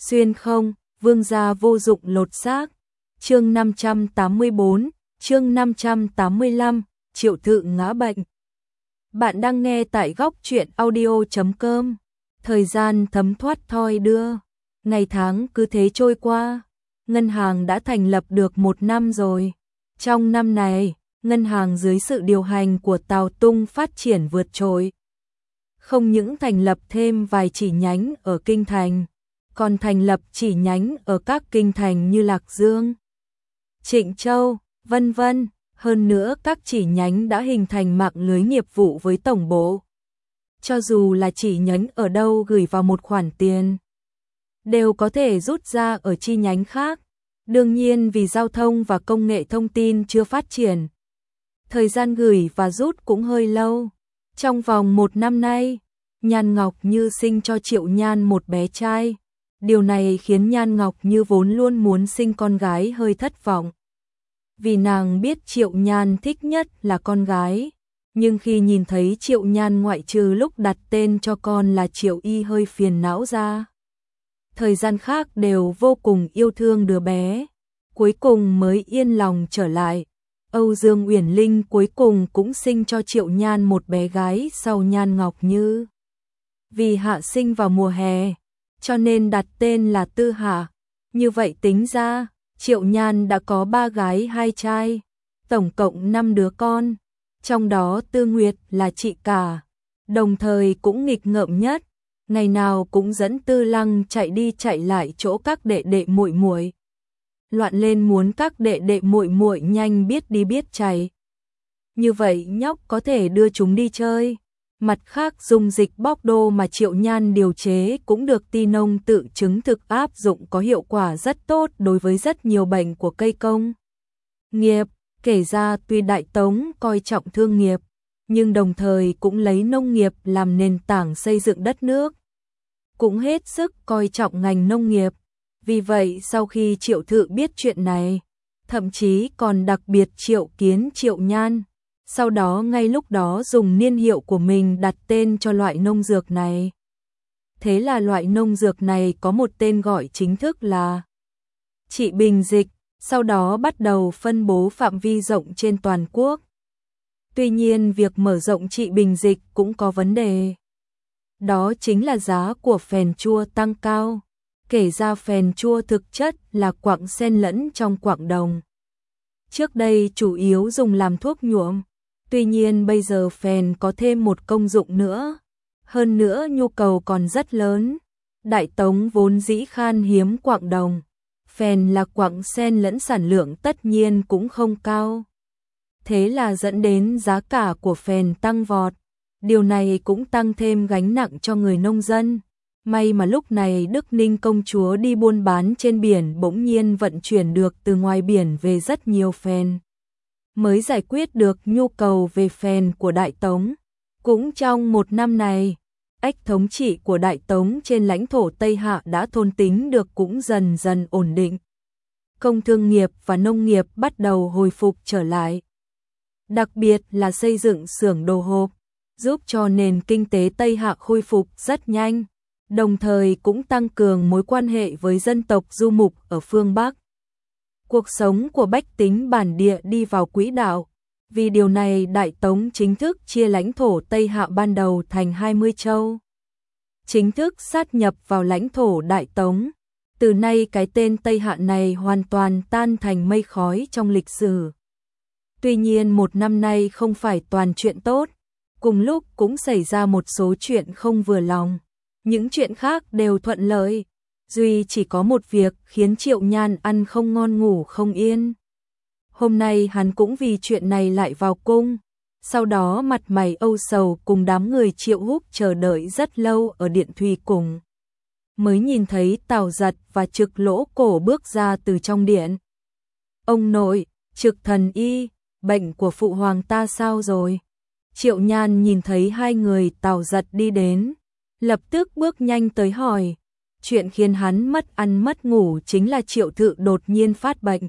Xuyên không, vương gia vô dụng lột xác. Chương 584, chương 585, Triệu Thự ngã bệnh. Bạn đang nghe tại góc truyện audio.com. Thời gian thấm thoát thoi đưa, ngày tháng cứ thế trôi qua. Ngân hàng đã thành lập được 1 năm rồi. Trong năm này, ngân hàng dưới sự điều hành của Tào Tung phát triển vượt trội. Không những thành lập thêm vài chi nhánh ở kinh thành, còn thành lập chi nhánh ở các kinh thành như Lạc Dương, Trịnh Châu, vân vân. Hơn nữa các chi nhánh đã hình thành mạng lưới nghiệp vụ với tổng bộ. Cho dù là chi nhánh ở đâu gửi vào một khoản tiền, đều có thể rút ra ở chi nhánh khác. Đương nhiên vì giao thông và công nghệ thông tin chưa phát triển, thời gian gửi và rút cũng hơi lâu. Trong vòng 1 năm nay, Nhan Ngọc Như sinh cho Triệu Nhan một bé trai. Điều này khiến Nhan Ngọc Như vốn luôn muốn sinh con gái hơi thất vọng. Vì nàng biết Triệu Nhan thích nhất là con gái. Nhưng khi nhìn thấy Triệu Nhan ngoại trừ lúc đặt tên cho con là Triệu Y hơi phiền não ra, thời gian khác đều vô cùng yêu thương đứa bé. Cuối cùng mới yên lòng trở lại. Âu Dương Uyển Linh cuối cùng cũng sinh cho Triệu Nhan một bé gái sau Nhan Ngọc Như. Vì Hạ sinh vào mùa hè, cho nên đặt tên là Tư Hạ. Như vậy tính ra, Triệu Nhan đã có 3 gái 2 trai, tổng cộng 5 đứa con. Trong đó Tư Nguyệt là chị cả, đồng thời cũng nghịch ngợm nhất, ngày nào cũng dẫn Tư Lăng chạy đi chạy lại chỗ các đệ đệ muội muội. Loạn lên muốn các đệ đệ muội muội nhanh biết đi biết chạy. Như vậy nhóc có thể đưa chúng đi chơi. Mặt khác dung dịch bóc đô mà Triệu Nhan điều chế cũng được Ti Nông tự chứng thực áp dụng có hiệu quả rất tốt đối với rất nhiều bệnh của cây công nghiệp. Kể ra tuy Đại Tống coi trọng thương nghiệp, nhưng đồng thời cũng lấy nông nghiệp làm nền tảng xây dựng đất nước, cũng hết sức coi trọng ngành nông nghiệp. Vì vậy sau khi Triệu Thự biết chuyện này, thậm chí còn đặc biệt triệu kiến Triệu Nhan, sau đó ngay lúc đó dùng niên hiệu của mình đặt tên cho loại nông dược này. Thế là loại nông dược này có một tên gọi chính thức là Trị Bình Dịch, sau đó bắt đầu phân bố phạm vi rộng trên toàn quốc. Tuy nhiên việc mở rộng Trị Bình Dịch cũng có vấn đề. Đó chính là giá của phèn chua tăng cao. Kể ra phèn chua thực chất là quặng sen lẫn trong quặng đồng. Trước đây chủ yếu dùng làm thuốc nhuộm. Tuy nhiên bây giờ phèn có thêm một công dụng nữa. Hơn nữa nhu cầu còn rất lớn. Đại Tống vốn dĩ khan hiếm quặng đồng. Phèn là quặng sen lẫn sản lượng tất nhiên cũng không cao. Thế là dẫn đến giá cả của phèn tăng vọt. Điều này cũng tăng thêm gánh nặng cho người nông dân. May mà lúc này Đức Ninh công chúa đi buôn bán trên biển bỗng nhiên vận chuyển được từ ngoài biển về rất nhiều phèn, mới giải quyết được nhu cầu về phèn của Đại Tống. Cũng trong 1 năm này, ách thống trị của Đại Tống trên lãnh thổ Tây Hạ đã thôn tính được cũng dần dần ổn định. Công thương nghiệp và nông nghiệp bắt đầu hồi phục trở lại. Đặc biệt là xây dựng xưởng đồ hộp, giúp cho nền kinh tế Tây Hạ khôi phục rất nhanh. Đồng thời cũng tăng cường mối quan hệ với dân tộc du mục ở phương Bắc. Cuộc sống của bách tính bản địa đi vào quỹ đạo. Vì điều này Đại Tống chính thức chia lãnh thổ Tây Hạ ban đầu thành 20 châu. Chính thức sát nhập vào lãnh thổ Đại Tống. Từ nay cái tên Tây Hạ này hoàn toàn tan thành mây khói trong lịch sử. Tuy nhiên 1 năm nay không phải toàn chuyện tốt. Cùng lúc cũng xảy ra một số chuyện không vừa lòng. Những chuyện khác đều thuận lợi, duy chỉ có một việc khiến Triệu Nhan ăn không ngon ngủ không yên. Hôm nay hắn cũng vì chuyện này lại vào cung, sau đó mặt mày âu sầu cùng đám người Triệu Húc chờ đợi rất lâu ở điện Thùy Cung. Mới nhìn thấy Tào Giật và Trực Lỗ Cổ bước ra từ trong điện. Ông nội, Trực thần y, bệnh của phụ hoàng ta sao rồi? Triệu Nhan nhìn thấy 2 người Tào Giật đi đến, lập tức bước nhanh tới hỏi. Chuyện khiến hắn mất ăn mất ngủ chính là Triệu Thự đột nhiên phát bệnh.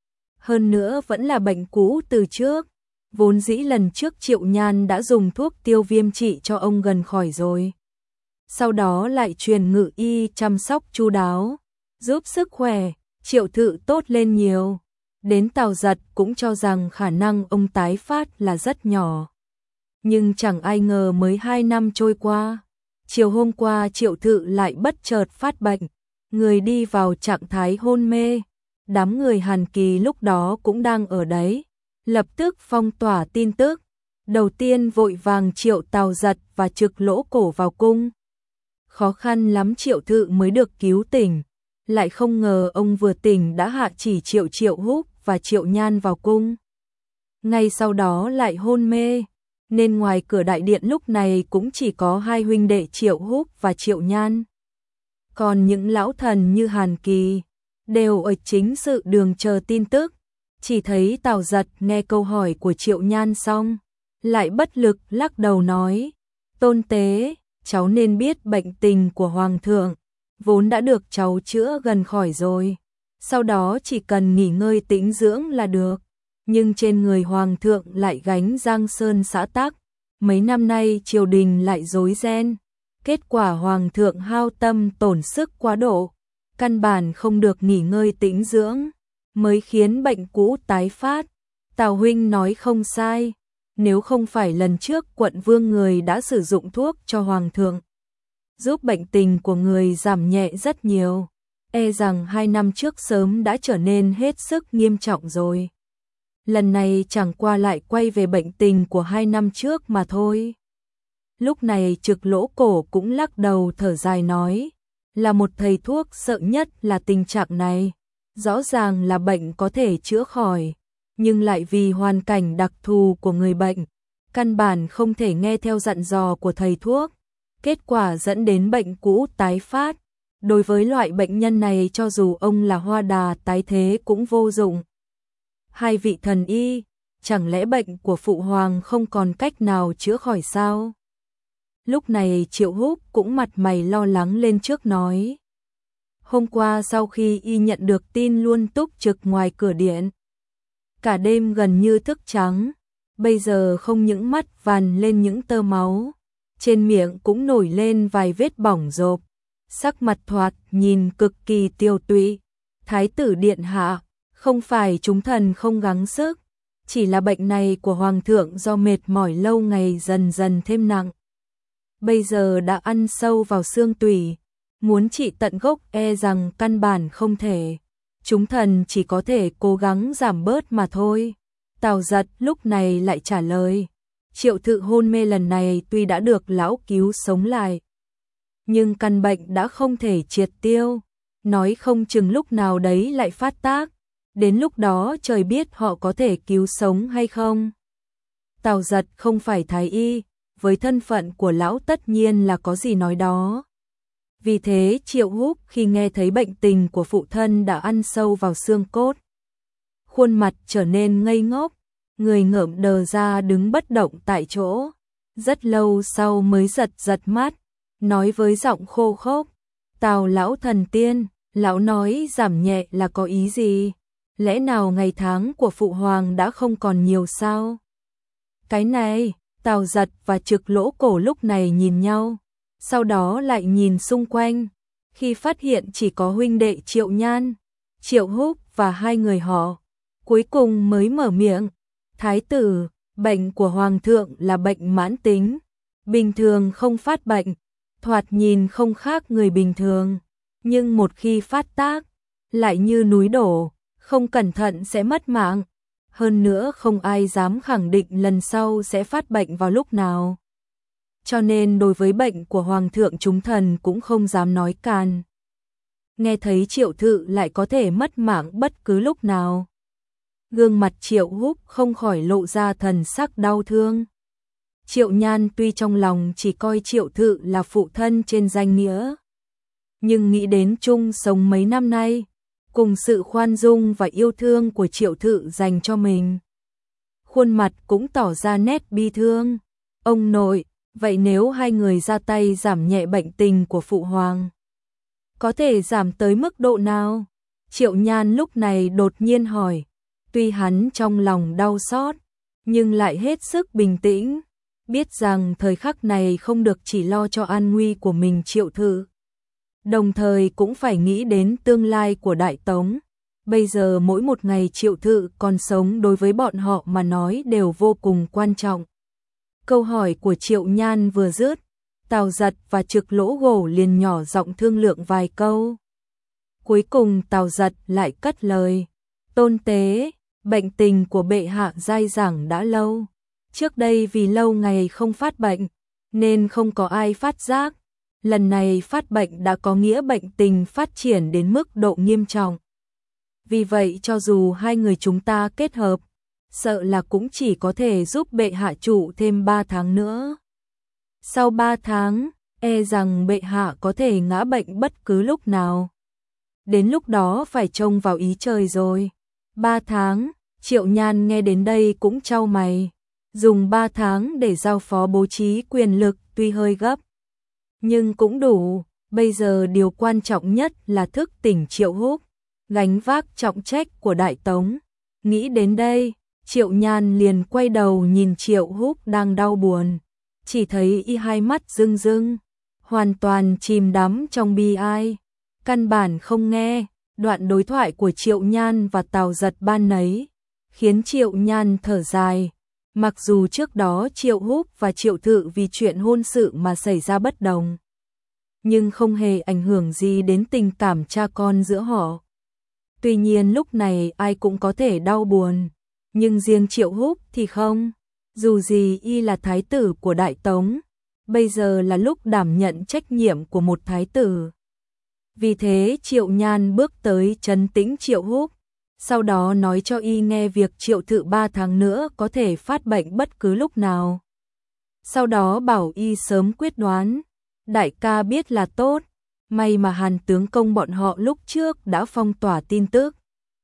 Hơn nữa vẫn là bệnh cũ từ trước. Vốn dĩ lần trước Triệu Nhan đã dùng thuốc tiêu viêm trị cho ông gần khỏi rồi. Sau đó lại truyền ngự y chăm sóc chu đáo. giúp sức khỏe Triệu Thự tốt lên nhiều. Đến Tào Giật cũng cho rằng khả năng ông tái phát là rất nhỏ. Nhưng chẳng ai ngờ mới 2 năm trôi qua, chiều hôm qua Triệu Thự lại bất chợt phát bệnh, người đi vào trạng thái hôn mê. Đám người Hàn Kỳ lúc đó cũng đang ở đấy, lập tức phong tỏa tin tức. Đầu tiên vội vàng triệu Tào Giật và Trực Lỗ Cổ vào cung. Khó khăn lắm Triệu Thự mới được cứu tỉnh, lại không ngờ ông vừa tỉnh đã hạ chỉ triệu Triệu Húc và Triệu Nhan vào cung. Ngay sau đó lại hôn mê, nên ngoài cửa đại điện lúc này cũng chỉ có hai huynh đệ Triệu Húc và Triệu Nhan. Còn những lão thần như Hàn Kỳ đều ở chính sự đường chờ tin tức. Chỉ thấy Tào Giật nghe câu hỏi của Triệu Nhan xong, lại bất lực lắc đầu nói: Tôn tế, cháu nên biết bệnh tình của Hoàng thượng, vốn đã được cháu chữa gần khỏi rồi. Sau đó chỉ cần nghỉ ngơi tĩnh dưỡng là được. Nhưng trên người Hoàng thượng lại gánh Giang Sơn xã tắc. Mấy năm nay triều đình lại rối ren. Kết quả Hoàng thượng hao tâm tổn sức quá độ, căn bản không được nghỉ ngơi tĩnh dưỡng, mới khiến bệnh cũ tái phát. Tào huynh nói không sai, nếu không phải lần trước quận vương người đã sử dụng thuốc cho Hoàng thượng, giúp bệnh tình của người giảm nhẹ rất nhiều, e rằng 2 năm trước sớm đã trở nên hết sức nghiêm trọng rồi. Lần này chẳng qua lại quay về bệnh tình của 2 năm trước mà thôi. Lúc này Trực Lỗ Cổ cũng lắc đầu thở dài nói, là một thầy thuốc sợ nhất là tình trạng này. Rõ ràng là bệnh có thể chữa khỏi, nhưng lại vì hoàn cảnh đặc thù của người bệnh, căn bản không thể nghe theo dặn dò của thầy thuốc. Kết quả dẫn đến bệnh cũ tái phát. Đối với loại bệnh nhân này cho dù ông là Hoa Đà tái thế cũng vô dụng. Hai vị thần y, chẳng lẽ bệnh của Phụ Hoàng không còn cách nào chữa khỏi sao? Lúc này Triệu Húc cũng mặt mày lo lắng lên trước nói. Hôm qua sau khi y nhận được tin luôn túc trực ngoài cửa điện, cả đêm gần như thức trắng, bây giờ không những mắt vằn lên những tơ máu, trên miệng cũng nổi lên vài vết bỏng rộp, sắc mặt thoạt nhìn cực kỳ tiêu tụy. Thái tử điện hạ, không phải chúng thần không gắng sức, chỉ là bệnh này của Hoàng thượng do mệt mỏi lâu ngày dần dần thêm nặng. Bây giờ đã ăn sâu vào xương tủy, muốn trị tận gốc e rằng căn bản không thể. Chúng thần chỉ có thể cố gắng giảm bớt mà thôi. Tào Giật lúc này lại trả lời. Triệu Thự hôn mê lần này tuy đã được lão cứu sống lại, nhưng căn bệnh đã không thể triệt tiêu. Nói không chừng lúc nào đấy lại phát tác. Đến lúc đó trời biết họ có thể cứu sống hay không. Tào Giật không phải thái y, với thân phận của lão tất nhiên là có gì nói đó. Vì thế Triệu Húc khi nghe thấy bệnh tình của phụ thân đã ăn sâu vào xương cốt, khuôn mặt trở nên ngây ngốc, người ngợm đờ ra đứng bất động tại chỗ. Rất lâu sau mới giật giật mắt, nói với giọng khô khốc: Tào lão thần tiên, lão nói giảm nhẹ là có ý gì? Lẽ nào ngày tháng của Phụ Hoàng đã không còn nhiều sao? Cái này, Tào Giật và Trực Lỗ Cổ lúc này nhìn nhau, sau đó lại nhìn xung quanh, khi phát hiện chỉ có huynh đệ Triệu Nhan, Triệu Húc và hai người họ, cuối cùng mới mở miệng. Thái tử, bệnh của Hoàng thượng là bệnh mãn tính, bình thường không phát bệnh, thoạt nhìn không khác người bình thường, nhưng một khi phát tác, lại như núi đổ, không cẩn thận sẽ mất mạng. Hơn nữa không ai dám khẳng định lần sau sẽ phát bệnh vào lúc nào. Cho nên đối với bệnh của Hoàng thượng chúng thần cũng không dám nói can. Nghe thấy Triệu Thự lại có thể mất mạng bất cứ lúc nào, gương mặt Triệu Húc không khỏi lộ ra thần sắc đau thương. Triệu Nhan tuy trong lòng chỉ coi Triệu Thự là phụ thân trên danh nghĩa, nhưng nghĩ đến chung sống mấy năm nay, cùng sự khoan dung và yêu thương của Triệu Thự dành cho mình, khuôn mặt cũng tỏ ra nét bi thương. Ông nội, vậy nếu hai người ra tay giảm nhẹ bệnh tình của Phụ Hoàng, có thể giảm tới mức độ nào? Triệu Nhan lúc này đột nhiên hỏi. Tuy hắn trong lòng đau xót, nhưng lại hết sức bình tĩnh, biết rằng thời khắc này không được chỉ lo cho an nguy của mình Triệu Thự, đồng thời cũng phải nghĩ đến tương lai của Đại Tống. Bây giờ mỗi một ngày Triệu Thự còn sống đối với bọn họ mà nói đều vô cùng quan trọng. Câu hỏi của Triệu Nhan vừa dứt, Tào Giật và Trực Lỗ Gổ liền nhỏ giọng thương lượng vài câu. Cuối cùng Tào Giật lại cất lời, Tôn Tế, bệnh tình của bệ hạ dai dẳng đã lâu. Trước đây vì lâu ngày không phát bệnh, nên không có ai phát giác. Lần này phát bệnh đã có nghĩa bệnh tình phát triển đến mức độ nghiêm trọng. Vì vậy cho dù hai người chúng ta kết hợp, sợ là cũng chỉ có thể giúp bệ hạ trụ thêm 3 tháng nữa. Sau 3 tháng, e rằng bệ hạ có thể ngã bệnh bất cứ lúc nào. Đến lúc đó phải trông vào ý trời rồi. 3 tháng, Triệu Nhan nghe đến đây cũng chau mày. Dùng 3 tháng để giao phó bố trí quyền lực tuy hơi gấp, nhưng cũng đủ. Bây giờ điều quan trọng nhất là thức tỉnh Triệu Húc, gánh vác trọng trách của Đại Tống. Nghĩ đến đây, Triệu Nhan liền quay đầu nhìn Triệu Húc đang đau buồn. Chỉ thấy y hai mắt rưng rưng, hoàn toàn chìm đắm trong bi ai. Căn bản không nghe đoạn đối thoại của Triệu Nhan và Tào Giật ban nấy, khiến Triệu Nhan thở dài. Mặc dù trước đó Triệu Húc và Triệu Thự vì chuyện hôn sự mà xảy ra bất đồng, nhưng không hề ảnh hưởng gì đến tình cảm cha con giữa họ. Tuy nhiên lúc này ai cũng có thể đau buồn, nhưng riêng Triệu Húc thì không. Dù gì y là thái tử của Đại Tống, bây giờ là lúc đảm nhận trách nhiệm của một thái tử. Vì thế Triệu Nhan bước tới trấn tĩnh Triệu Húc, sau đó nói cho y nghe việc Triệu Thự 3 tháng nữa có thể phát bệnh bất cứ lúc nào. Sau đó bảo y sớm quyết đoán. Đại ca biết là tốt, may mà Hàn tướng công bọn họ lúc trước đã phong tỏa tin tức.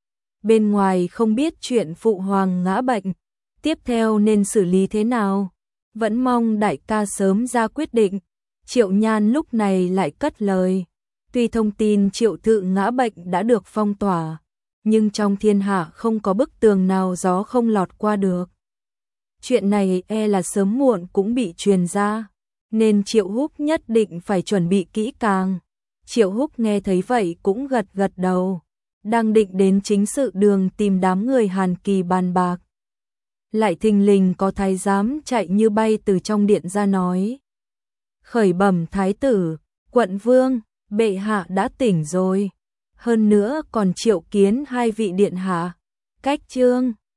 Bên ngoài không biết chuyện phụ hoàng ngã bệnh, tiếp theo nên xử lý thế nào. Vẫn mong đại ca sớm ra quyết định. Triệu Nhan lúc này lại cất lời. Tuy thông tin Triệu Thự ngã bệnh đã được phong tỏa, nhưng trong thiên hạ không có bức tường nào gió không lọt qua được. Chuyện này e là sớm muộn cũng bị truyền ra, nên Triệu Húc nhất định phải chuẩn bị kỹ càng. Triệu Húc nghe thấy vậy cũng gật gật đầu, đang định đến chính sự đường tìm đám người Hàn Kỳ bàn bạc. Lại thình lình có thái giám chạy như bay từ trong điện ra nói. Khởi bẩm thái tử, quận vương, bệ hạ đã tỉnh rồi. Hơn nữa còn triệu kiến hai vị điện hạ. Cách trương,